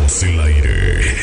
Estamos en el aire.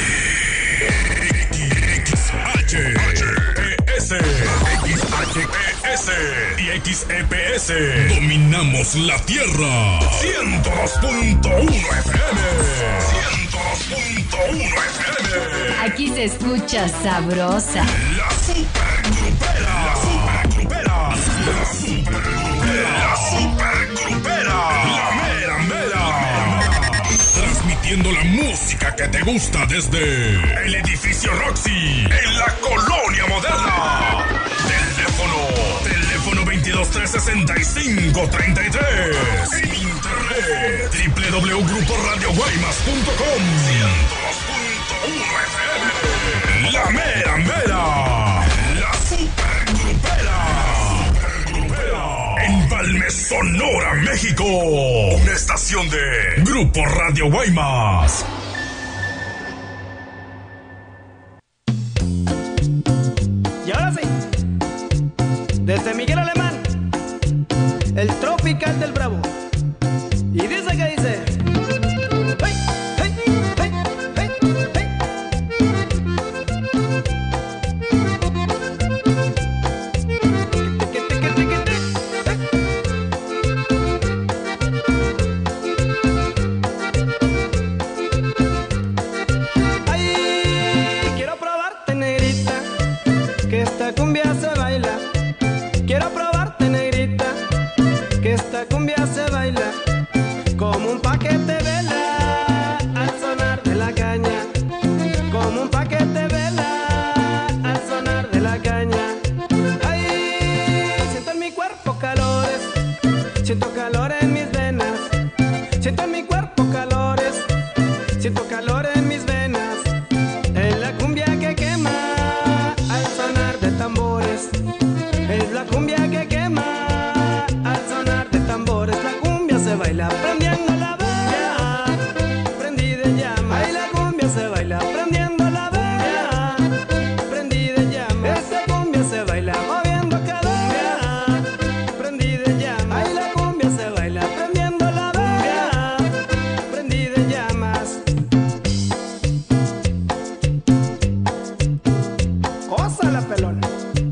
XHPS y XEPS. Dominamos la Tierra. 102.1 FM. 102.1 FM. Aquí se escucha sabrosa. La supergrupera. La supergrupera. La supergrupera. La supergrupera. La mera mera. Transmitiendo la música que te gusta desde el edificio Roxy en la Colonia Moderna. Teléfono 22-365-33. En internet www.gruporadioguaymas.com. 102.1 FM. La mera mera. La supergrupera. En Valmes, Sonora, México. Una estación de Grupo Radio Guaymas. Y ahora sí, desde Miguel Alemán, el tropical del Bravo. Y dice que dice: ¡hey, hey, hey, hey, hey! Ay, quiero probarte, negrita, que esta cumbia se baila. Quiero probarte, negrita, que esta cumbia se baila como un paquete vela al sonar de la caña, como un paquete vela al sonar de la caña. Ay, siento en mi cuerpo calores, siento calor en mis venas, siento en mi cuerpo calores, siento calor en mis venas, en la cumbia que quema al sonar de tambores. Es la cumbia que quema al sonar de tambores. La cumbia se baila prendiendo la vela, prendida en llama. Ay, la cumbia se baila prendiendo la vela, prendida en llama. Esta cumbia se baila moviendo cadera, prendida en llama. Ay, la cumbia se baila prendiendo la vela, prendida en llamas. Cosa la pelona.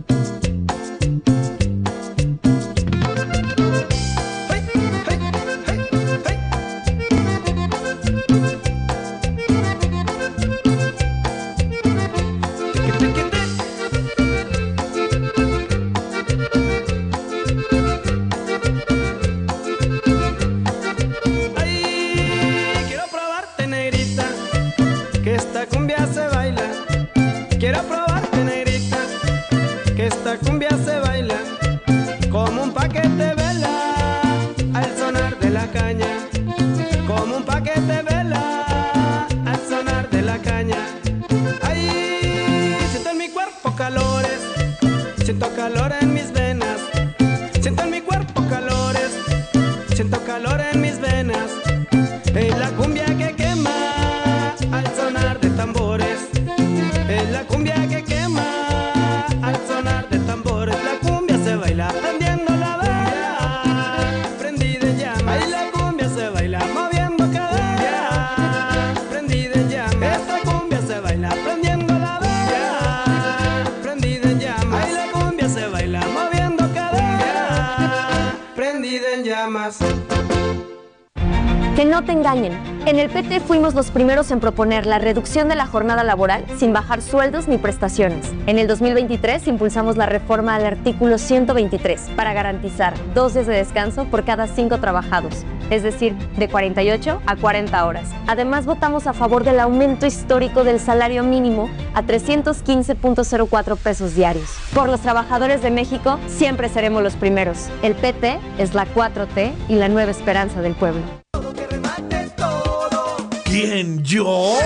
Ay, quiero probarte, negrita, que esta cumbia se baila. Quiero probarte, negrita, que esta cumbia se baila como un paquete vela al sonar de la caña, como un paquete vela al sonar de la caña. Ay, siento en mi cuerpo calores, siento calor en mis venas, siento en mi cuerpo calores, siento calor en mis venas. Es la cumbia que quema al sonar de tambores, es la cumbia que quema al sonar de tambores. La cumbia se baila prendiendo la vela, prendida en llama. Ay, la cumbia se baila moviendo cadera, prendida en llama. Esta cumbia se baila prendiendo la vela, prendida en llama. Ay, la cumbia se baila moviendo cadera, prendida en llamas. Que no te engañen. En el PT fuimos los primeros en proponer la reducción de la jornada laboral sin bajar sueldos ni prestaciones. En el 2023 impulsamos la reforma al artículo 123 para garantizar 2 días de descanso por cada 5 trabajados, es decir, de 48 a 40 horas. Además, votamos a favor del aumento histórico del salario mínimo a 315.04 pesos diarios. Por los trabajadores de México, siempre seremos los primeros. El PT es la 4T y la nueva esperanza del pueblo. ¿Quién, yo?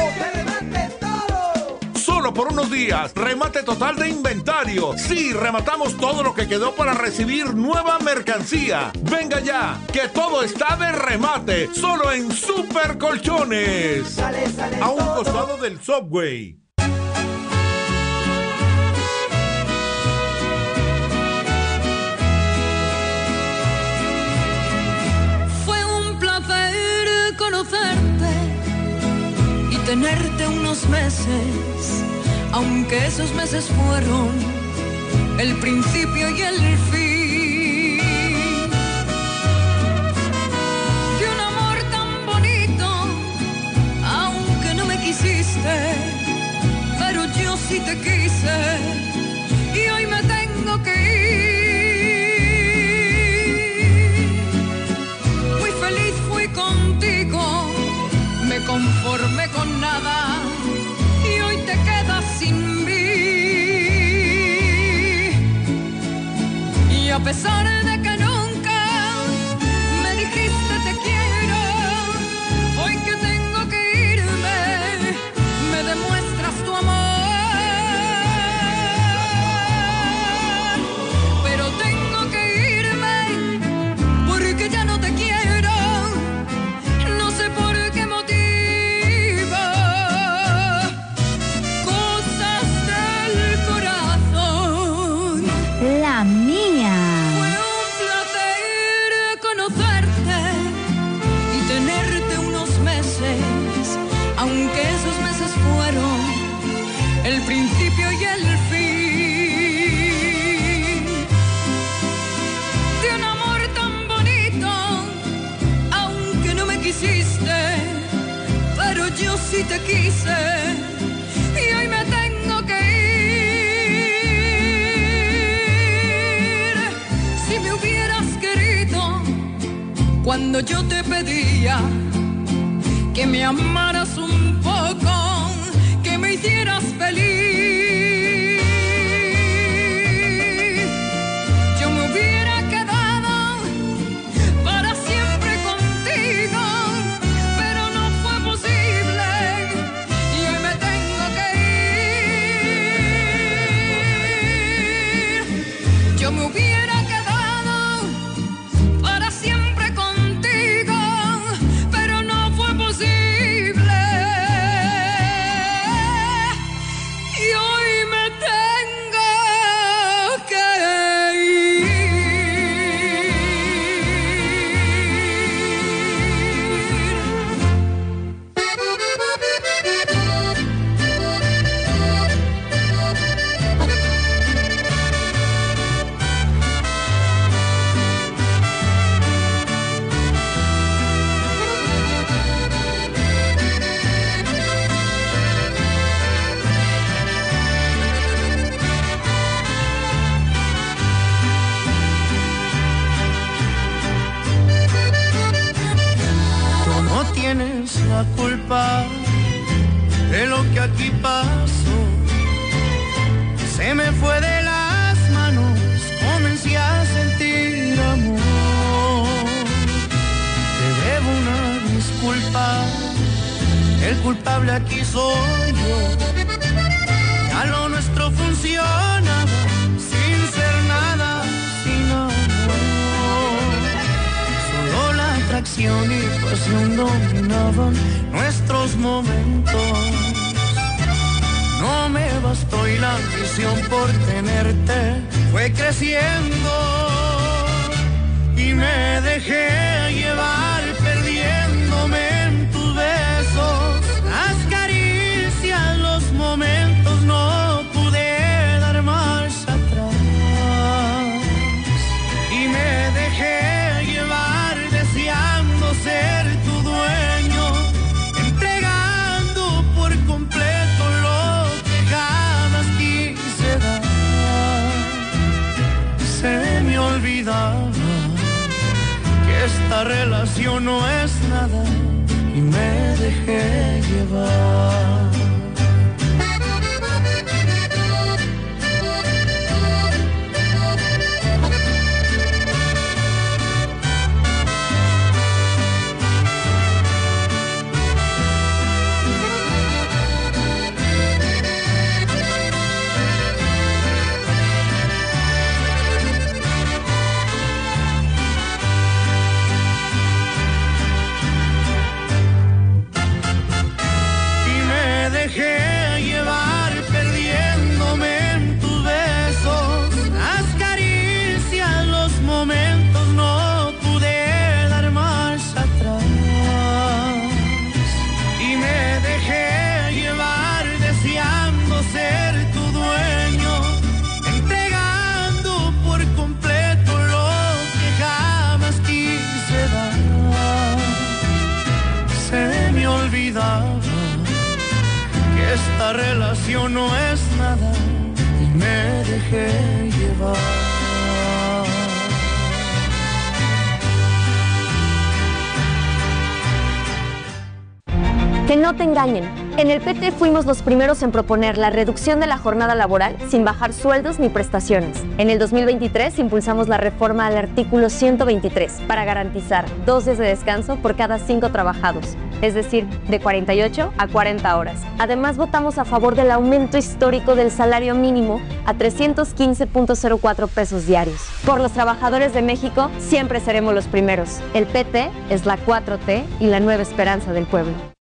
Solo por unos días, remate total de inventario. Sí, rematamos todo lo que quedó para recibir nueva mercancía. Venga ya, que todo está de remate, solo en Super Colchones. A un costado del Subway. Fue un placer conocerte tenerte unos meses, aunque esos meses fueron el principio y el fin de un amor tan bonito, aunque no me quisiste, pero yo sí te quise y hoy me tengo que ir. Muy feliz fui contigo, me conformé con nada y hoy te quedas sin mí. Y a pesar de que nunca me dijiste te quiero, hoy que tengo que irme, me demuestras tu amor. Pero tengo que irme porque ya no te quiero, no sé por qué motivo. Cosas del corazón. La mía. Fue un placer conocerte y tenerte unos meses, aunque esos meses fueron el principio y el fin de un amor tan bonito, aunque no me quisiste, pero yo sí te quise y hoy me tengo que ir. Si me hubieras querido cuando yo te pedía que me amaras un poco, que me hicieras feliz, yo me hubiera quedado para siempre contigo, pero no fue posible y hoy me tengo que ir. Yo me hubiera quedado para siempre contigo, pero no fue posible y hoy me tengo que ir. Tú no tienes la culpa de lo que aquí pasó. Se me fue de las manos, comencé a sentir amor. Te debo una disculpa, el culpable aquí soy yo. Ya lo nuestro funcionaba sin ser nada, sin amor. Solo la atracción y pasión dominaban nuestros momentos. No me bastó y la ambición por tenerte fue creciendo y me dejé llevar perdiéndome en tus besos, las caricias, los momentos, no pude dar marcha atrás y me dejé llevar deseando ser tu dueño, entregando por completo lo que jamás quise dar. Se me olvidaba que esta relación no es nada y me dejé llevar. Y me dejé olvidaba que esta relación no es nada y me dejé llevar. Que no te engañen. En el PT fuimos los primeros en proponer la reducción de la jornada laboral sin bajar sueldos ni prestaciones. En el 2023 impulsamos la reforma al artículo 123 para garantizar 2 días de descanso por cada 5 trabajados, es decir, de 48 a 40 horas. Además, votamos a favor del aumento histórico del salario mínimo a 315.04 pesos diarios. Por los trabajadores de México, siempre seremos los primeros. El PT es la 4T y la nueva esperanza del pueblo.